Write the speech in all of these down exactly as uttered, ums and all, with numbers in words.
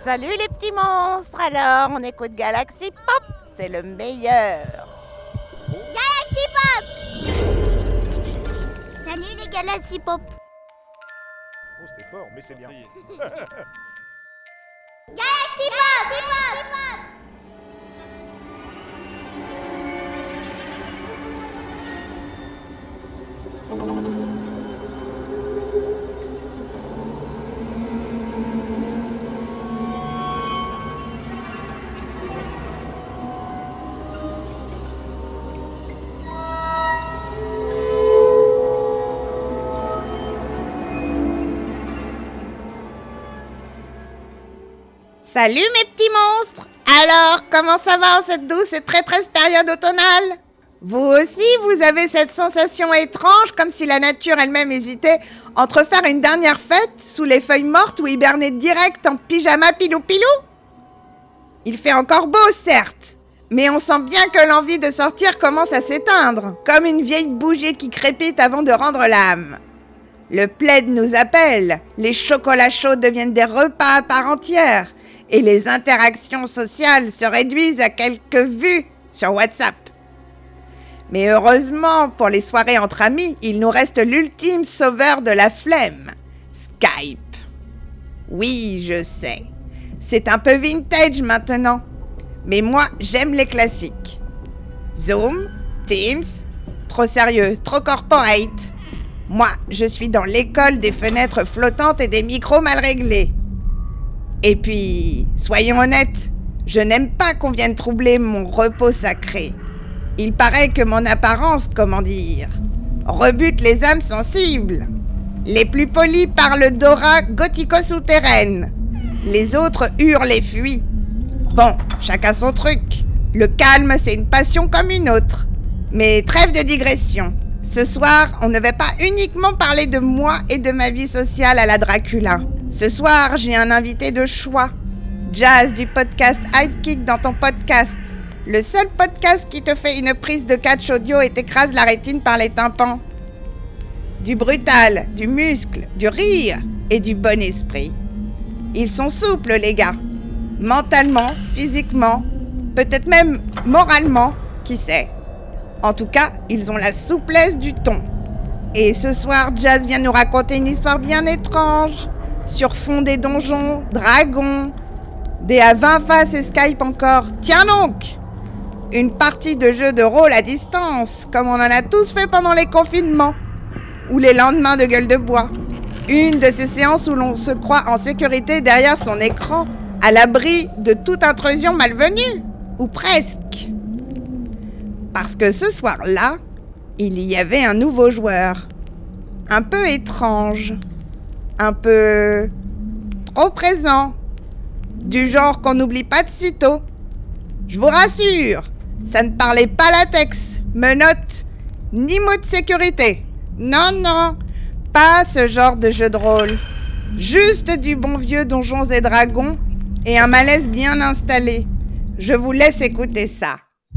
Salut les petits monstres, alors on écoute Galaxy Pop, c'est le meilleur. Galaxy Pop. Salut les Galaxy Pop. Oh, c'était fort, mais c'est bien. Galaxy Pop, Galaxy Pop. Salut mes petits monstres. Alors, comment ça va en cette douce et traîtresse période automnale? Vous aussi, vous avez cette sensation étrange, comme si la nature elle-même hésitait entre faire une dernière fête sous les feuilles mortes ou hiberner direct en pyjama pilou-pilou? Il fait encore beau, certes, mais on sent bien que l'envie de sortir commence à s'éteindre, comme une vieille bougie qui crépite avant de rendre l'âme. Le plaid nous appelle, les chocolats chauds deviennent des repas à part entière, et les interactions sociales se réduisent à quelques vues sur WhatsApp. Mais heureusement, pour les soirées entre amis, il nous reste l'ultime sauveur de la flemme, Skype. Oui, je sais, c'est un peu vintage maintenant, mais moi, j'aime les classiques. Zoom, Teams, trop sérieux, trop corporate. Moi, je suis dans l'école des fenêtres flottantes et des micros mal réglés. Et puis, soyons honnêtes, je n'aime pas qu'on vienne troubler mon repos sacré. Il paraît que mon apparence, comment dire, rebute les âmes sensibles. Les plus polis parlent d'aura gothico-souterraine. Les autres hurlent et fuient. Bon, chacun son truc. Le calme, c'est une passion comme une autre. Mais trêve de digression. Ce soir, on ne va pas uniquement parler de moi et de ma vie sociale à la Dracula. Ce soir, j'ai un invité de choix. Jazz du podcast Hidekick dans ton podcast. Le seul podcast qui te fait une prise de catch audio et t'écrase la rétine par les tympans. Du brutal, du muscle, du rire et du bon esprit. Ils sont souples, les gars. Mentalement, physiquement, peut-être même moralement, qui sait. En tout cas, ils ont la souplesse du ton. Et ce soir, Jazz vient nous raconter une histoire bien étrange. Sur fond des donjons, dragons, des à vingt faces et Skype encore. Tiens donc! Une partie de jeu de rôle à distance, comme on en a tous fait pendant les confinements. Ou les lendemains de gueule de bois. Une de ces séances où l'on se croit en sécurité derrière son écran, à l'abri de toute intrusion malvenue. Ou presque. Parce que ce soir-là, il y avait un nouveau joueur. Un peu étrange. Un peu trop présent. Du genre qu'on n'oublie pas de sitôt. Je vous rassure, ça ne parlait pas latex, menottes, ni mot de sécurité. Non, non, pas ce genre de jeu de rôle. Juste du bon vieux Donjons et Dragons et un malaise bien installé. Je vous laisse écouter ça.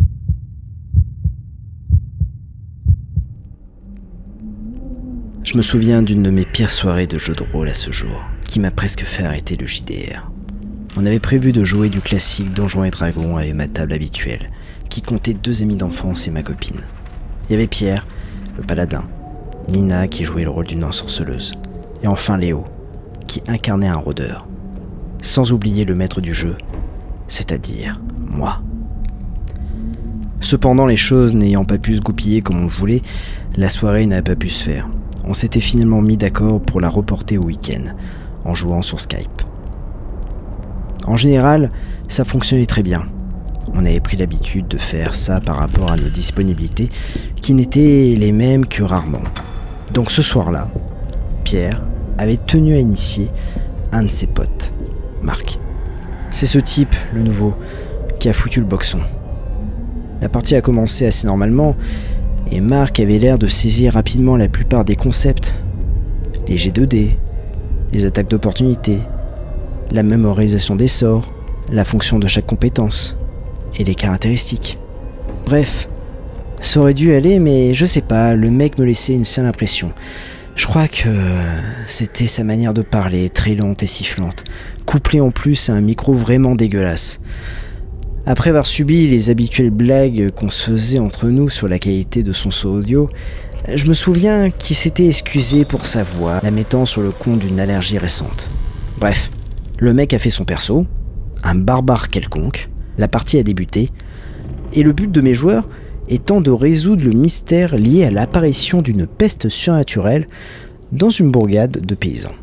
Je me souviens d'une de mes pires soirées de jeu de rôle à ce jour, qui m'a presque fait arrêter le J D R. On avait prévu de jouer du classique Donjons et Dragons avec ma table habituelle, qui comptait deux amis d'enfance et ma copine. Il y avait Pierre, le paladin, Nina qui jouait le rôle d'une ensorceleuse, et enfin Léo, qui incarnait un rôdeur. Sans oublier le maître du jeu, c'est-à-dire moi. Cependant, les choses n'ayant pas pu se goupiller comme on le voulait, la soirée n'a pas pu se faire. On s'était finalement mis d'accord pour la reporter au week-end, en jouant sur Skype. En général, ça fonctionnait très bien. On avait pris l'habitude de faire ça par rapport à nos disponibilités, qui n'étaient les mêmes que rarement. Donc ce soir-là, Pierre avait tenu à initier un de ses potes, Marc. C'est ce type, le nouveau, qui a foutu le boxon. La partie a commencé assez normalement, et Marc avait l'air de saisir rapidement la plupart des concepts. Les G deux D, les attaques d'opportunité, la mémorisation des sorts, la fonction de chaque compétence, et les caractéristiques. Bref, ça aurait dû aller, mais je sais pas, le mec me laissait une sale impression. Je crois que c'était sa manière de parler, très lente et sifflante, couplée en plus à un micro vraiment dégueulasse. Après avoir subi les habituelles blagues qu'on se faisait entre nous sur la qualité de son son audio, je me souviens qu'il s'était excusé pour sa voix, la mettant sur le compte d'une allergie récente. Bref, le mec a fait son perso, un barbare quelconque, la partie a débuté, et le but de mes joueurs étant de résoudre le mystère lié à l'apparition d'une peste surnaturelle dans une bourgade de paysans.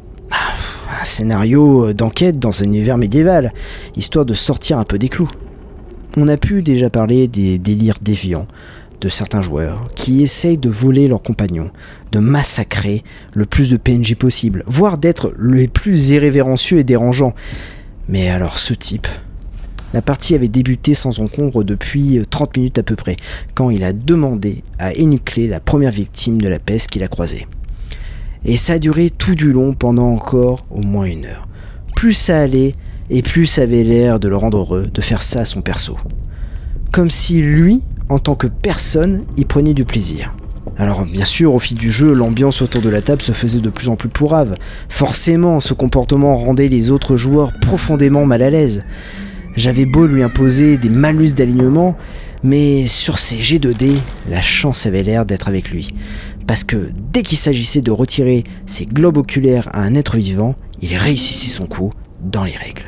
Un scénario d'enquête dans un univers médiéval, histoire de sortir un peu des clous. On a pu déjà parler des délires déviants de certains joueurs qui essayent de voler leurs compagnons, de massacrer le plus de P N J possible, voire d'être les plus irrévérencieux et dérangeants. Mais alors ce type... La partie avait débuté sans encombre depuis trente minutes à peu près, quand il a demandé à énucléer la première victime de la peste qu'il a croisée. Et ça a duré tout du long pendant encore au moins une heure. Plus ça allait, et plus ça avait l'air de le rendre heureux de faire ça à son perso. Comme si lui, en tant que personne, y prenait du plaisir. Alors bien sûr, au fil du jeu, l'ambiance autour de la table se faisait de plus en plus pourrave. Forcément, ce comportement rendait les autres joueurs profondément mal à l'aise. J'avais beau lui imposer des malus d'alignement, mais sur ces G deux D, la chance avait l'air d'être avec lui. Parce que dès qu'il s'agissait de retirer ses globes oculaires à un être vivant, il réussissait son coup dans les règles.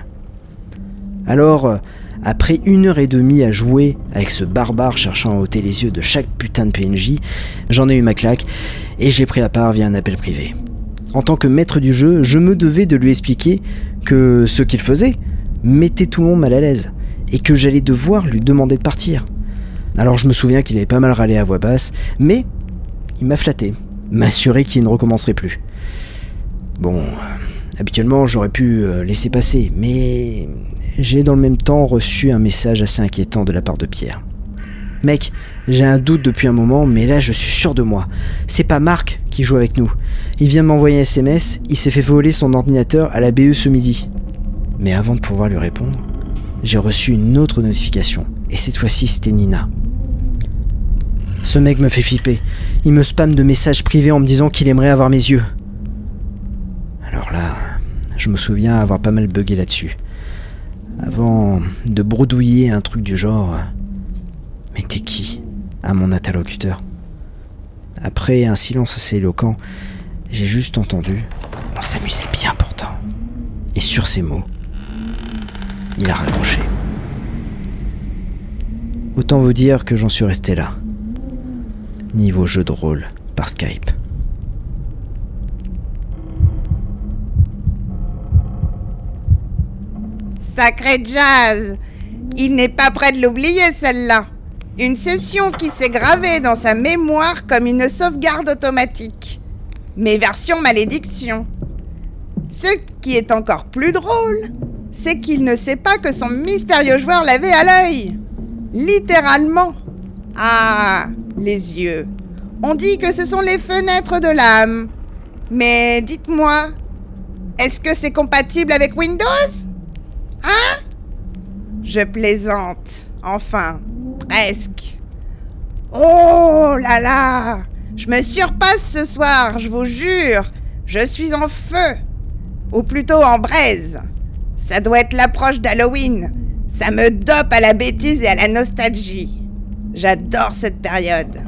Alors, après une heure et demie à jouer avec ce barbare cherchant à ôter les yeux de chaque putain de P N J, j'en ai eu ma claque et j'ai pris la part via un appel privé. En tant que maître du jeu, je me devais de lui expliquer que ce qu'il faisait mettait tout le monde mal à l'aise et que j'allais devoir lui demander de partir. Alors je me souviens qu'il avait pas mal râlé à voix basse, mais il m'a flatté, m'a assuré qu'il ne recommencerait plus. Bon, habituellement j'aurais pu laisser passer, mais j'ai dans le même temps reçu un message assez inquiétant de la part de Pierre. Mec, j'ai un doute depuis un moment, mais là je suis sûr de moi. C'est pas Marc qui joue avec nous. Il vient de m'envoyer un S M S, il s'est fait voler son ordinateur à la B E ce midi. Mais avant de pouvoir lui répondre, j'ai reçu une autre notification, et cette fois-ci c'était Nina. Ce mec me fait flipper, il me spamme de messages privés en me disant qu'il aimerait avoir mes yeux. Alors là, je me souviens avoir pas mal bugué là-dessus. Avant de bredouiller un truc du genre « Mais t'es qui ?» à mon interlocuteur. Après un silence assez éloquent, j'ai juste entendu « On s'amusait bien pourtant ». Et sur ces mots, il a raccroché. Autant vous dire que j'en suis resté là. Niveau jeu de rôle par Skype. Sacré Jazz! Il n'est pas prêt de l'oublier, celle-là. Une session qui s'est gravée dans sa mémoire comme une sauvegarde automatique. Mais version malédiction. Ce qui est encore plus drôle, c'est qu'il ne sait pas que son mystérieux joueur l'avait à l'œil. Littéralement. Ah, les yeux. On dit que ce sont les fenêtres de l'âme. Mais dites-moi, est-ce que c'est compatible avec Windows ? Hein ? Je plaisante. Enfin, presque. Oh là là ! Je me surpasse ce soir, je vous jure. Je suis en feu. Ou plutôt en braise. Ça doit être l'approche d'Halloween. Ça me dope à la bêtise et à la nostalgie. J'adore cette période.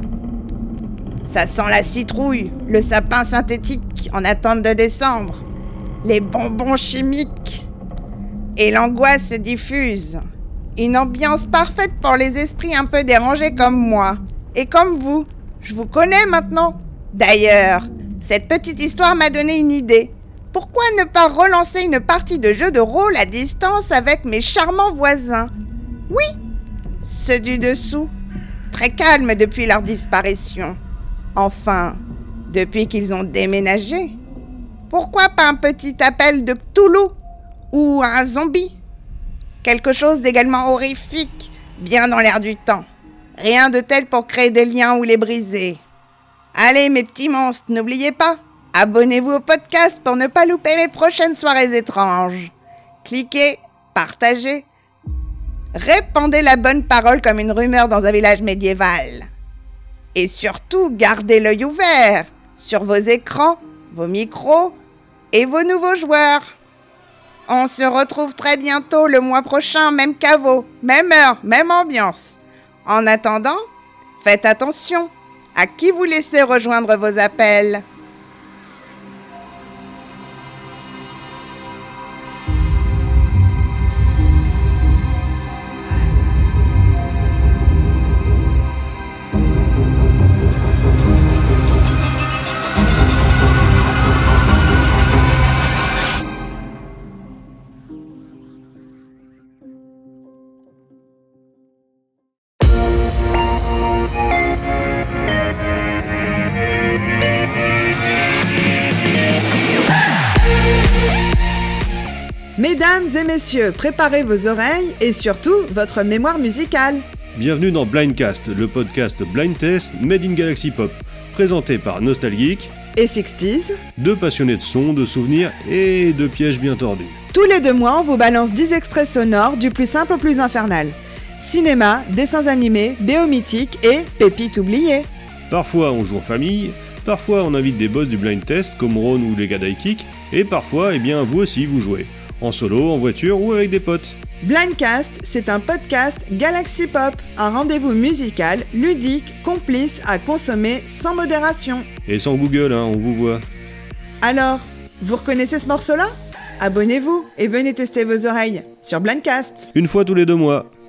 Ça sent la citrouille, le sapin synthétique en attente de décembre, les bonbons chimiques. Et l'angoisse se diffuse. Une ambiance parfaite pour les esprits un peu dérangés comme moi. Et comme vous. Je vous connais maintenant. D'ailleurs, cette petite histoire m'a donné une idée. Pourquoi ne pas relancer une partie de jeu de rôle à distance avec mes charmants voisins ? Oui, ceux du dessous, très calmes depuis leur disparition. Enfin, depuis qu'ils ont déménagé. Pourquoi pas un petit appel de Cthulhu ou un zombie ? Quelque chose d'également horrifique, bien dans l'air du temps. Rien de tel pour créer des liens ou les briser. Allez mes petits monstres, n'oubliez pas, abonnez-vous au podcast pour ne pas louper mes prochaines soirées étranges. Cliquez, partagez, répandez la bonne parole comme une rumeur dans un village médiéval. Et surtout, gardez l'œil ouvert sur vos écrans, vos micros et vos nouveaux joueurs. On se retrouve très bientôt le mois prochain, même caveau, même heure, même ambiance. En attendant, faites attention à qui vous laissez rejoindre vos appels. Mesdames et messieurs, préparez vos oreilles et surtout votre mémoire musicale. Bienvenue dans Blindcast, le podcast Blind Test Made in Galaxy Pop, présenté par Nostalgeek et Sixties, deux passionnés de sons, de souvenirs et de pièges bien tordus. Tous les deux mois, on vous balance dix extraits sonores du plus simple au plus infernal. Cinéma, dessins animés, B O mythiques et pépites oubliées. Parfois on joue en famille, parfois on invite des boss du Blind Test comme Ron ou les gars d'iKick, et parfois, eh bien, vous aussi vous jouez. En solo, en voiture ou avec des potes. Blindcast, c'est un podcast Galaxy Pop, un rendez-vous musical, ludique, complice à consommer sans modération. Et sans Google, hein, on vous voit. Alors, vous reconnaissez ce morceau-là ? Abonnez-vous et venez tester vos oreilles sur Blindcast. Une fois tous les deux mois.